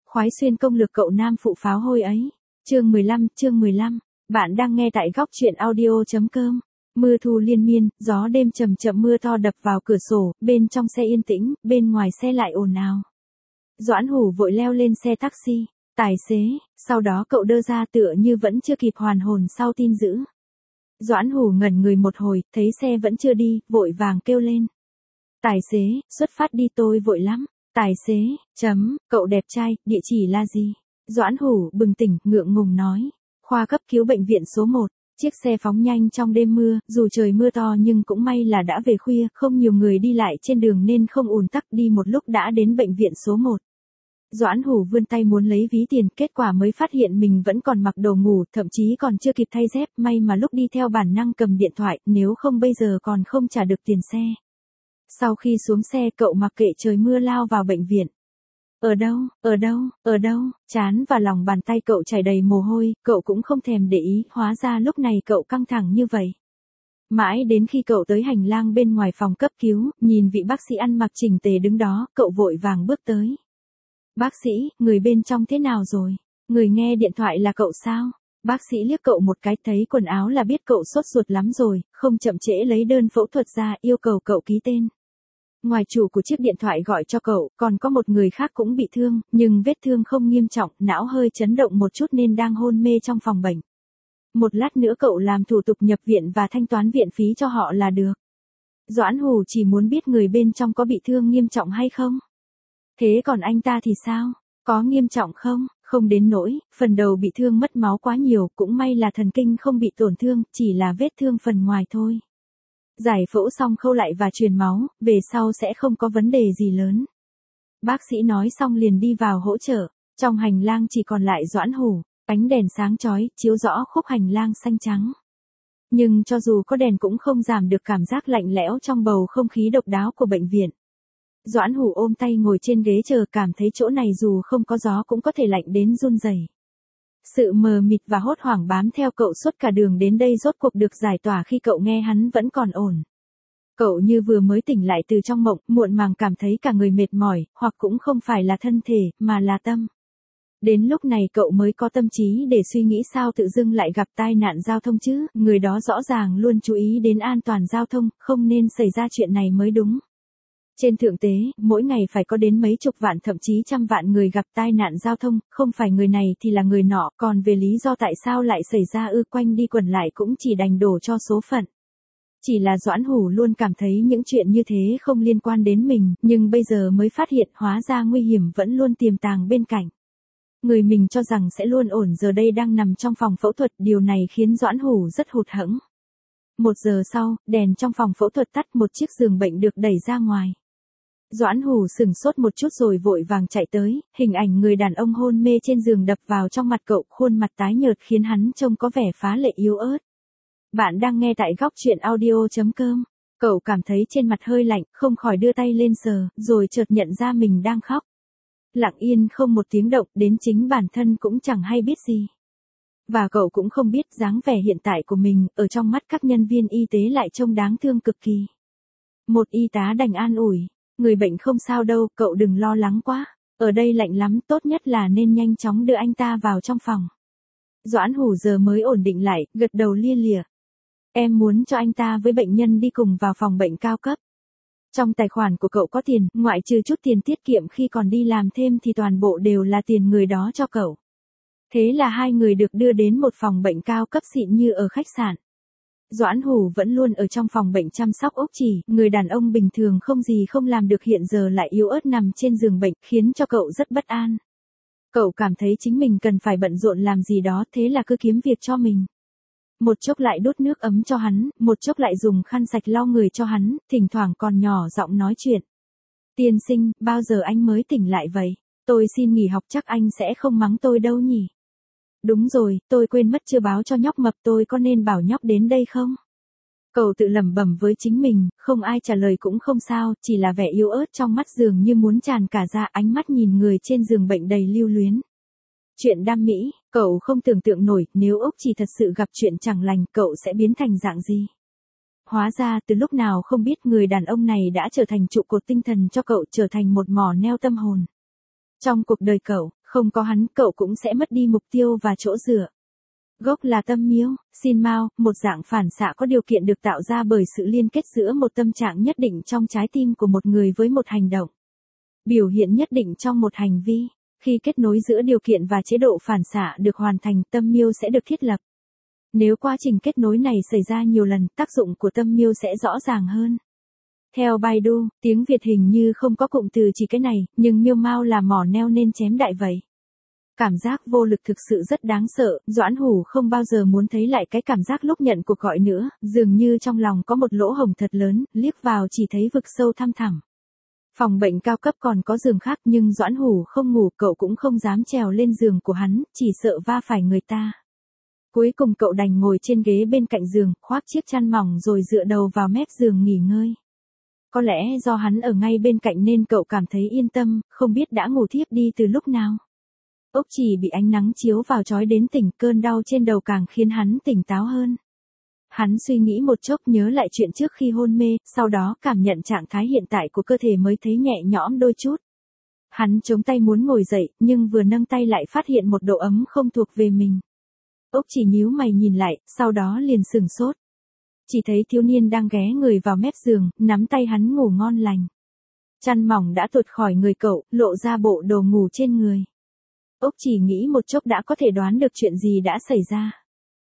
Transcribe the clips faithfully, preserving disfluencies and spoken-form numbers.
khoái xuyên công lược cậu nam phụ pháo hôi ấy. Chương mười lăm, chương mười lăm. Bạn đang nghe tại góc truyện audio.com. Mưa thu liên miên, gió đêm chậm chậm mưa to đập vào cửa sổ, bên trong xe yên tĩnh, bên ngoài xe lại ồn ào. Doãn Hủ vội leo lên xe taxi, tài xế, sau đó cậu đơ ra tựa như vẫn chưa kịp hoàn hồn sau tin dữ. Doãn Hủ ngẩn người một hồi, thấy xe vẫn chưa đi, vội vàng kêu lên. Tài xế, xuất phát đi tôi vội lắm. Tài xế, chấm, cậu đẹp trai, địa chỉ là gì? Doãn Hủ bừng tỉnh, ngượng ngùng nói. Khoa cấp cứu bệnh viện số một. Chiếc xe phóng nhanh trong đêm mưa, dù trời mưa to nhưng cũng may là đã về khuya, không nhiều người đi lại trên đường nên không ùn tắc, đi một lúc đã đến bệnh viện số một. Doãn Hủ vươn tay muốn lấy ví tiền, kết quả mới phát hiện mình vẫn còn mặc đồ ngủ, thậm chí còn chưa kịp thay dép, may mà lúc đi theo bản năng cầm điện thoại, nếu không bây giờ còn không trả được tiền xe. Sau khi xuống xe cậu mặc kệ trời mưa lao vào bệnh viện. Ở đâu, ở đâu, ở đâu, trán và lòng bàn tay cậu chảy đầy mồ hôi, cậu cũng không thèm để ý, hóa ra lúc này cậu căng thẳng như vậy. Mãi đến khi cậu tới hành lang bên ngoài phòng cấp cứu, nhìn vị bác sĩ ăn mặc chỉnh tề đứng đó, cậu vội vàng bước tới. Bác sĩ, người bên trong thế nào rồi? Người nghe điện thoại là cậu sao? Bác sĩ liếc cậu một cái, thấy quần áo là biết cậu sốt ruột lắm rồi, không chậm trễ lấy đơn phẫu thuật ra, yêu cầu cậu ký tên. Ngoài chủ của chiếc điện thoại gọi cho cậu, còn có một người khác cũng bị thương, nhưng vết thương không nghiêm trọng, não hơi chấn động một chút nên đang hôn mê trong phòng bệnh. Một lát nữa cậu làm thủ tục nhập viện và thanh toán viện phí cho họ là được. Doãn Hủ chỉ muốn biết người bên trong có bị thương nghiêm trọng hay không. Thế còn anh ta thì sao? Có nghiêm trọng không? Không đến nỗi, phần đầu bị thương mất máu quá nhiều, cũng may là thần kinh không bị tổn thương, chỉ là vết thương phần ngoài thôi. Giải phẫu xong khâu lại và truyền máu, về sau sẽ không có vấn đề gì lớn. Bác sĩ nói xong liền đi vào hỗ trợ, trong hành lang chỉ còn lại Doãn Hủ, ánh đèn sáng chói, chiếu rõ khúc hành lang xanh trắng. Nhưng cho dù có đèn cũng không giảm được cảm giác lạnh lẽo trong bầu không khí độc đáo của bệnh viện. Doãn Hủ ôm tay ngồi trên ghế chờ, cảm thấy chỗ này dù không có gió cũng có thể lạnh đến run rẩy. Sự mờ mịt và hốt hoảng bám theo cậu suốt cả đường đến đây rốt cuộc được giải tỏa khi cậu nghe hắn vẫn còn ổn. Cậu như vừa mới tỉnh lại từ trong mộng, muộn màng cảm thấy cả người mệt mỏi, hoặc cũng không phải là thân thể, mà là tâm. Đến lúc này cậu mới có tâm trí để suy nghĩ sao tự dưng lại gặp tai nạn giao thông chứ, người đó rõ ràng luôn chú ý đến an toàn giao thông, không nên xảy ra chuyện này mới đúng. Trên thượng tế, mỗi ngày phải có đến mấy chục vạn thậm chí trăm vạn người gặp tai nạn giao thông, không phải người này thì là người nọ, còn về lý do tại sao lại xảy ra ư quanh đi quẩn lại cũng chỉ đành đổ cho số phận. Chỉ là Doãn Hủ luôn cảm thấy những chuyện như thế không liên quan đến mình, nhưng bây giờ mới phát hiện hóa ra nguy hiểm vẫn luôn tiềm tàng bên cạnh. Người mình cho rằng sẽ luôn ổn giờ đây đang nằm trong phòng phẫu thuật, điều này khiến Doãn Hủ rất hụt hẫng. Một giờ sau, đèn trong phòng phẫu thuật tắt, một chiếc giường bệnh được đẩy ra ngoài. Doãn Hủ sửng sốt một chút rồi vội vàng chạy tới, hình ảnh người đàn ông hôn mê trên giường đập vào trong mặt cậu, khuôn mặt tái nhợt khiến hắn trông có vẻ phá lệ yếu ớt. Bạn đang nghe tại góc truyện audio.com. Cậu cảm thấy trên mặt hơi lạnh, không khỏi đưa tay lên sờ, rồi chợt nhận ra mình đang khóc. Lặng yên không một tiếng động, đến chính bản thân cũng chẳng hay biết gì. Và cậu cũng không biết dáng vẻ hiện tại của mình, ở trong mắt các nhân viên y tế lại trông đáng thương cực kỳ. Một y tá đành an ủi. Người bệnh không sao đâu, cậu đừng lo lắng quá. Ở đây lạnh lắm, tốt nhất là nên nhanh chóng đưa anh ta vào trong phòng. Doãn Hủ giờ mới ổn định lại, gật đầu lia lịa. Em muốn cho anh ta với bệnh nhân đi cùng vào phòng bệnh cao cấp. Trong tài khoản của cậu có tiền, ngoại trừ chút tiền tiết kiệm khi còn đi làm thêm thì toàn bộ đều là tiền người đó cho cậu. Thế là hai người được đưa đến một phòng bệnh cao cấp xịn như ở khách sạn. Doãn Hủ vẫn luôn ở trong phòng bệnh chăm sóc ốc chỉ, người đàn ông bình thường không gì không làm được hiện giờ lại yếu ớt nằm trên giường bệnh, khiến cho cậu rất bất an. Cậu cảm thấy chính mình cần phải bận rộn làm gì đó, thế là cứ kiếm việc cho mình. Một chốc lại đốt nước ấm cho hắn, một chốc lại dùng khăn sạch lau người cho hắn, thỉnh thoảng còn nhỏ giọng nói chuyện. Tiên sinh, bao giờ anh mới tỉnh lại vậy? Tôi xin nghỉ học chắc anh sẽ không mắng tôi đâu nhỉ? Đúng rồi, tôi quên mất chưa báo cho nhóc mập, tôi có nên bảo nhóc đến đây không? Cậu tự lẩm bẩm với chính mình, không ai trả lời cũng không sao, chỉ là vẻ yếu ớt trong mắt dường như muốn tràn cả ra, ánh mắt nhìn người trên giường bệnh đầy lưu luyến. Chuyện đam mỹ, cậu không tưởng tượng nổi, nếu ốc chỉ thật sự gặp chuyện chẳng lành, cậu sẽ biến thành dạng gì? Hóa ra từ lúc nào không biết người đàn ông này đã trở thành trụ cột tinh thần cho cậu, trở thành một mỏ neo tâm hồn. Trong cuộc đời cậu, Không có hắn, cậu cũng sẽ mất đi mục tiêu và chỗ dựa. Gốc là tâm miếu, xin mau, một dạng phản xạ có điều kiện được tạo ra bởi sự liên kết giữa một tâm trạng nhất định trong trái tim của một người với một hành động. Biểu hiện nhất định trong một hành vi. Khi kết nối giữa điều kiện và chế độ phản xạ được hoàn thành, tâm miêu sẽ được thiết lập. Nếu quá trình kết nối này xảy ra nhiều lần, tác dụng của tâm miêu sẽ rõ ràng hơn. Theo Baidu, tiếng Việt hình như không có cụm từ chỉ cái này, nhưng miêu mao là mỏ neo nên chém đại vậy. Cảm giác vô lực thực sự rất đáng sợ, Doãn Hủ không bao giờ muốn thấy lại cái cảm giác lúc nhận cuộc gọi nữa, dường như trong lòng có một lỗ hổng thật lớn, liếc vào chỉ thấy vực sâu thăm thẳm. Phòng bệnh cao cấp còn có giường khác nhưng Doãn Hủ không ngủ, cậu cũng không dám trèo lên giường của hắn, chỉ sợ va phải người ta. Cuối cùng cậu đành ngồi trên ghế bên cạnh giường, khoác chiếc chăn mỏng rồi dựa đầu vào mép giường nghỉ ngơi. Có lẽ do hắn ở ngay bên cạnh nên cậu cảm thấy yên tâm, không biết đã ngủ thiếp đi từ lúc nào. Ốc Chỉ bị ánh nắng chiếu vào chói đến tỉnh, cơn đau trên đầu càng khiến hắn tỉnh táo hơn. Hắn suy nghĩ một chốc nhớ lại chuyện trước khi hôn mê, sau đó cảm nhận trạng thái hiện tại của cơ thể mới thấy nhẹ nhõm đôi chút. Hắn chống tay muốn ngồi dậy, nhưng vừa nâng tay lại phát hiện một độ ấm không thuộc về mình. Ốc Chỉ nhíu mày nhìn lại, sau đó liền sửng sốt. Chỉ thấy thiếu niên đang ghé người vào mép giường, nắm tay hắn ngủ ngon lành. Chăn mỏng đã tuột khỏi người cậu, lộ ra bộ đồ ngủ trên người. Ốc Chỉ nghĩ một chốc đã có thể đoán được chuyện gì đã xảy ra.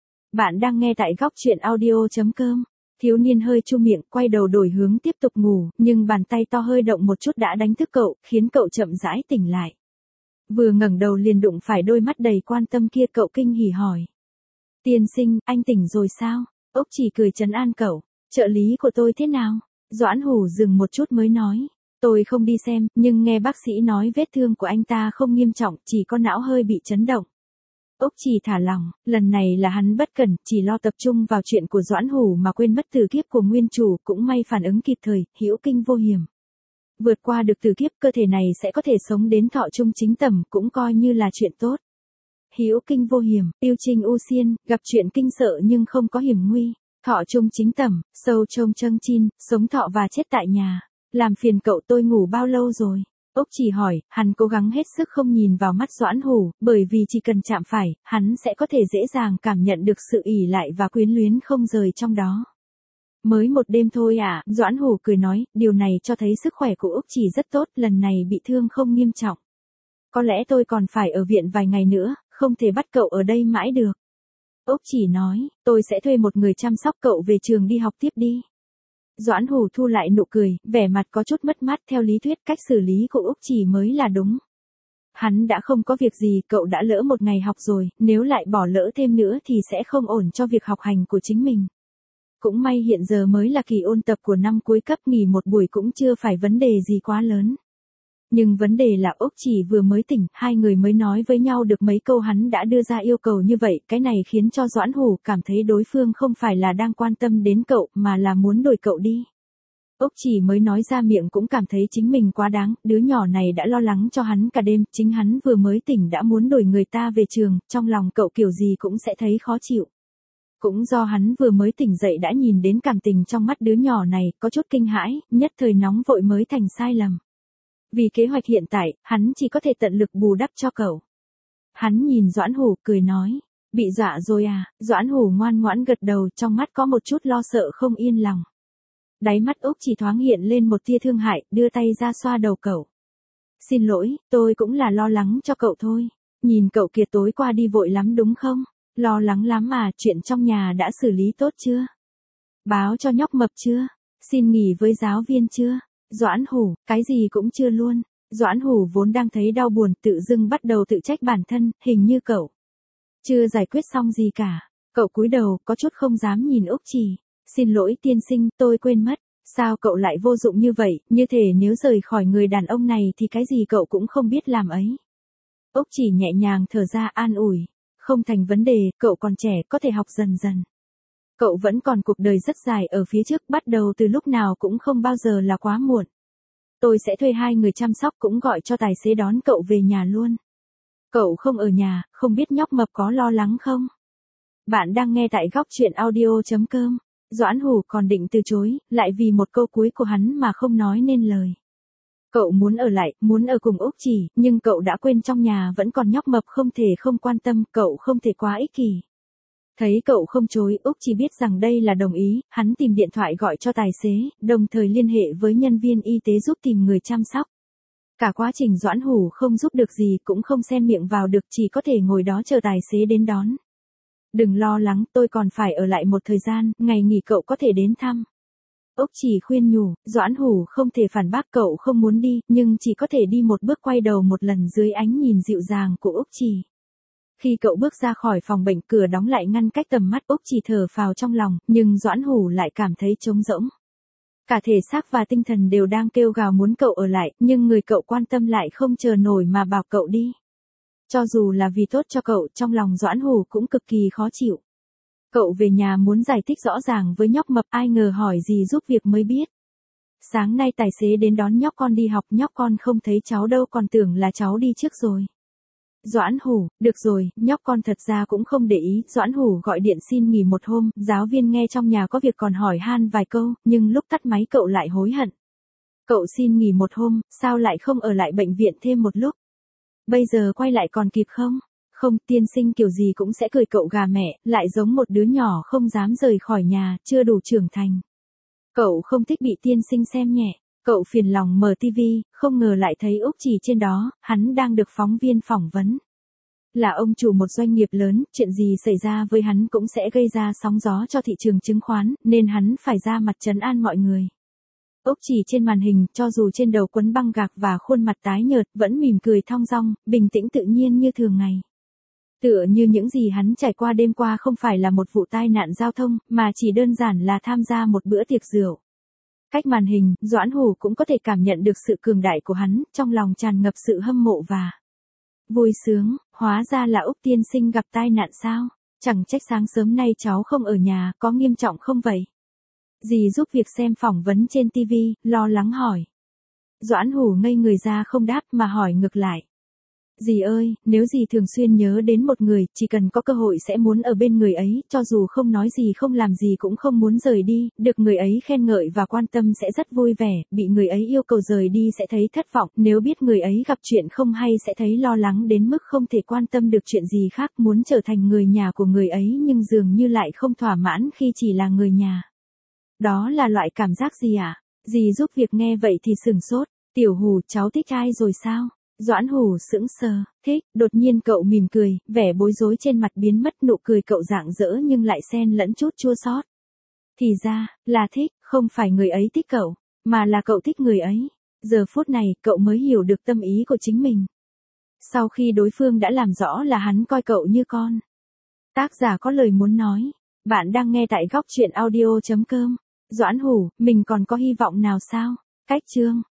Bạn đang nghe tại góc truyện audio chấm com. Thiếu niên hơi chu miệng, quay đầu đổi hướng tiếp tục ngủ, nhưng bàn tay to hơi động một chút đã đánh thức cậu, khiến cậu chậm rãi tỉnh lại. Vừa ngẩng đầu liền đụng phải đôi mắt đầy quan tâm kia, cậu kinh hỉ hỏi. Tiên sinh, anh tỉnh rồi sao? Ốc Chỉ cười trấn an cậu. Trợ lý của tôi thế nào? Doãn Hủ dừng một chút mới nói. Tôi không đi xem, nhưng nghe bác sĩ nói vết thương của anh ta không nghiêm trọng, chỉ có não hơi bị chấn động. Ốc Chỉ thả lòng, lần này là hắn bất cẩn, chỉ lo tập trung vào chuyện của Doãn Hủ mà quên mất tử kiếp của nguyên chủ, cũng may phản ứng kịp thời, hữu kinh vô hiểm. Vượt qua được tử kiếp, cơ thể này sẽ có thể sống đến thọ trung chính tầm, cũng coi như là chuyện tốt. Hữu kinh vô hiểm, yêu trinh u xiên, gặp chuyện kinh sợ nhưng không có hiểm nguy. Thọ trung chính tầm, sâu trông trâng chin, sống thọ và chết tại nhà. Làm phiền cậu, tôi ngủ bao lâu rồi? Ốc Chỉ hỏi, hắn cố gắng hết sức không nhìn vào mắt Doãn Hủ, bởi vì chỉ cần chạm phải, hắn sẽ có thể dễ dàng cảm nhận được sự ỷ lại và quyến luyến không rời trong đó. Mới một đêm thôi à, Doãn Hủ cười nói, điều này cho thấy sức khỏe của Ốc Chỉ rất tốt, lần này bị thương không nghiêm trọng. Có lẽ tôi còn phải ở viện vài ngày nữa, không thể bắt cậu ở đây mãi được. Ốc Chỉ nói, tôi sẽ thuê một người chăm sóc cậu về trường đi học tiếp đi. Doãn Hủ thu lại nụ cười, vẻ mặt có chút mất mát, theo lý thuyết cách xử lý của Ốc Chỉ mới là đúng. Hắn đã không có việc gì, cậu đã lỡ một ngày học rồi, nếu lại bỏ lỡ thêm nữa thì sẽ không ổn cho việc học hành của chính mình. Cũng may hiện giờ mới là kỳ ôn tập của năm cuối cấp, nghỉ một buổi cũng chưa phải vấn đề gì quá lớn. Nhưng vấn đề là Ốc Chỉ vừa mới tỉnh, hai người mới nói với nhau được mấy câu hắn đã đưa ra yêu cầu như vậy, cái này khiến cho Doãn Hủ cảm thấy đối phương không phải là đang quan tâm đến cậu, mà là muốn đuổi cậu đi. Ốc Chỉ mới nói ra miệng cũng cảm thấy chính mình quá đáng, đứa nhỏ này đã lo lắng cho hắn cả đêm, chính hắn vừa mới tỉnh đã muốn đuổi người ta về trường, trong lòng cậu kiểu gì cũng sẽ thấy khó chịu. Cũng do hắn vừa mới tỉnh dậy đã nhìn đến cảm tình trong mắt đứa nhỏ này, có chút kinh hãi, nhất thời nóng vội mới thành sai lầm. Vì kế hoạch hiện tại, hắn chỉ có thể tận lực bù đắp cho cậu. Hắn nhìn Doãn Hủ, cười nói, bị dọa rồi à? Doãn Hủ ngoan ngoãn gật đầu, trong mắt có một chút lo sợ không yên lòng. Đáy mắt Ốc Chỉ thoáng hiện lên một tia thương hại, đưa tay ra xoa đầu cậu. Xin lỗi, tôi cũng là lo lắng cho cậu thôi. Nhìn cậu kia tối qua đi vội lắm đúng không? Lo lắng lắm à, chuyện trong nhà đã xử lý tốt chưa? Báo cho nhóc Mập chưa? Xin nghỉ với giáo viên chưa? Doãn Hủ, cái gì cũng chưa luôn. Doãn Hủ vốn đang thấy đau buồn, tự dưng bắt đầu tự trách bản thân, hình như cậu chưa giải quyết xong gì cả. Cậu cúi đầu, có chút không dám nhìn Ốc Chỉ. Xin lỗi tiên sinh, tôi quên mất. Sao cậu lại vô dụng như vậy, như thể nếu rời khỏi người đàn ông này thì cái gì cậu cũng không biết làm ấy. Ốc Chỉ nhẹ nhàng thở ra an ủi. Không thành vấn đề, cậu còn trẻ, có thể học dần dần. Cậu vẫn còn cuộc đời rất dài ở phía trước, bắt đầu từ lúc nào cũng không bao giờ là quá muộn. Tôi sẽ thuê hai người chăm sóc, cũng gọi cho tài xế đón cậu về nhà luôn. Cậu không ở nhà, không biết nhóc Mập có lo lắng không? Bạn đang nghe tại góc truyện audio chấm com. Doãn Hủ còn định từ chối, lại vì một câu cuối của hắn mà không nói nên lời. Cậu muốn ở lại, muốn ở cùng Úc Chỉ, nhưng cậu đã quên trong nhà vẫn còn nhóc mập không thể không quan tâm, cậu không thể quá ích kỷ. Thấy cậu không chối, Úc Chỉ biết rằng đây là đồng ý, hắn tìm điện thoại gọi cho tài xế, đồng thời liên hệ với nhân viên y tế giúp tìm người chăm sóc. Cả quá trình Doãn Hủ không giúp được gì cũng không xen miệng vào được, chỉ có thể ngồi đó chờ tài xế đến đón. Đừng lo lắng, tôi còn phải ở lại một thời gian, ngày nghỉ cậu có thể đến thăm. Úc Chỉ khuyên nhủ, Doãn Hủ không thể phản bác cậu không muốn đi, nhưng chỉ có thể đi một bước quay đầu một lần dưới ánh nhìn dịu dàng của Úc Chỉ. Khi cậu bước ra khỏi phòng bệnh, cửa đóng lại ngăn cách tầm mắt, Úc Chỉ thở phào trong lòng, nhưng Doãn Hủ lại cảm thấy trống rỗng. Cả thể xác và tinh thần đều đang kêu gào muốn cậu ở lại, nhưng người cậu quan tâm lại không chờ nổi mà bảo cậu đi. Cho dù là vì tốt cho cậu, trong lòng Doãn Hủ cũng cực kỳ khó chịu. Cậu về nhà muốn giải thích rõ ràng với nhóc mập, ai ngờ hỏi gì giúp việc mới biết. Sáng nay tài xế đến đón nhóc con đi học, nhóc con không thấy cháu đâu, còn tưởng là cháu đi trước rồi. Doãn Hủ, được rồi, nhóc con thật ra cũng không để ý, Doãn Hủ gọi điện xin nghỉ một hôm, giáo viên nghe trong nhà có việc còn hỏi han vài câu, nhưng lúc tắt máy cậu lại hối hận. Cậu xin nghỉ một hôm, sao lại không ở lại bệnh viện thêm một lúc? Bây giờ quay lại còn kịp không? Không, tiên sinh kiểu gì cũng sẽ cười cậu gà mẹ, lại giống một đứa nhỏ không dám rời khỏi nhà, chưa đủ trưởng thành. Cậu không thích bị tiên sinh xem nhẹ. Cậu phiền lòng mở tivi, không ngờ lại thấy Úc Chỉ trên đó, hắn đang được phóng viên phỏng vấn. Là ông chủ một doanh nghiệp lớn, chuyện gì xảy ra với hắn cũng sẽ gây ra sóng gió cho thị trường chứng khoán, nên hắn phải ra mặt trấn an mọi người. Úc Chỉ trên màn hình, cho dù trên đầu quấn băng gạc và khuôn mặt tái nhợt, vẫn mỉm cười thong dong, bình tĩnh tự nhiên như thường ngày. Tựa như những gì hắn trải qua đêm qua không phải là một vụ tai nạn giao thông, mà chỉ đơn giản là tham gia một bữa tiệc rượu. Cách màn hình, Doãn Hủ cũng có thể cảm nhận được sự cường đại của hắn, trong lòng tràn ngập sự hâm mộ và vui sướng. Hóa ra là Úc tiên sinh gặp tai nạn sao? Chẳng trách sáng sớm nay cháu không ở nhà, có nghiêm trọng không vậy? Dì giúp việc xem phỏng vấn trên tivi, lo lắng hỏi. Doãn Hủ ngây người ra không đáp mà hỏi ngược lại. Dì ơi, nếu dì thường xuyên nhớ đến một người, chỉ cần có cơ hội sẽ muốn ở bên người ấy, cho dù không nói gì không làm gì cũng không muốn rời đi, được người ấy khen ngợi và quan tâm sẽ rất vui vẻ, bị người ấy yêu cầu rời đi sẽ thấy thất vọng, nếu biết người ấy gặp chuyện không hay sẽ thấy lo lắng đến mức không thể quan tâm được chuyện gì khác, muốn trở thành người nhà của người ấy nhưng dường như lại không thỏa mãn khi chỉ là người nhà. Đó là loại cảm giác gì ạ? À? Dì giúp việc nghe vậy thì sửng sốt, Tiểu Hủ cháu thích ai rồi sao? Doãn Hủ sững sờ, thích, đột nhiên cậu mỉm cười, vẻ bối rối trên mặt biến mất, nụ cười cậu rạng rỡ nhưng lại xen lẫn chút chua xót. Thì ra, là thích, không phải người ấy thích cậu, mà là cậu thích người ấy. Giờ phút này, cậu mới hiểu được tâm ý của chính mình. Sau khi đối phương đã làm rõ là hắn coi cậu như con. Tác giả có lời muốn nói. Bạn đang nghe tại góc truyện audio chấm com. Doãn Hủ, mình còn có hy vọng nào sao? Cách chương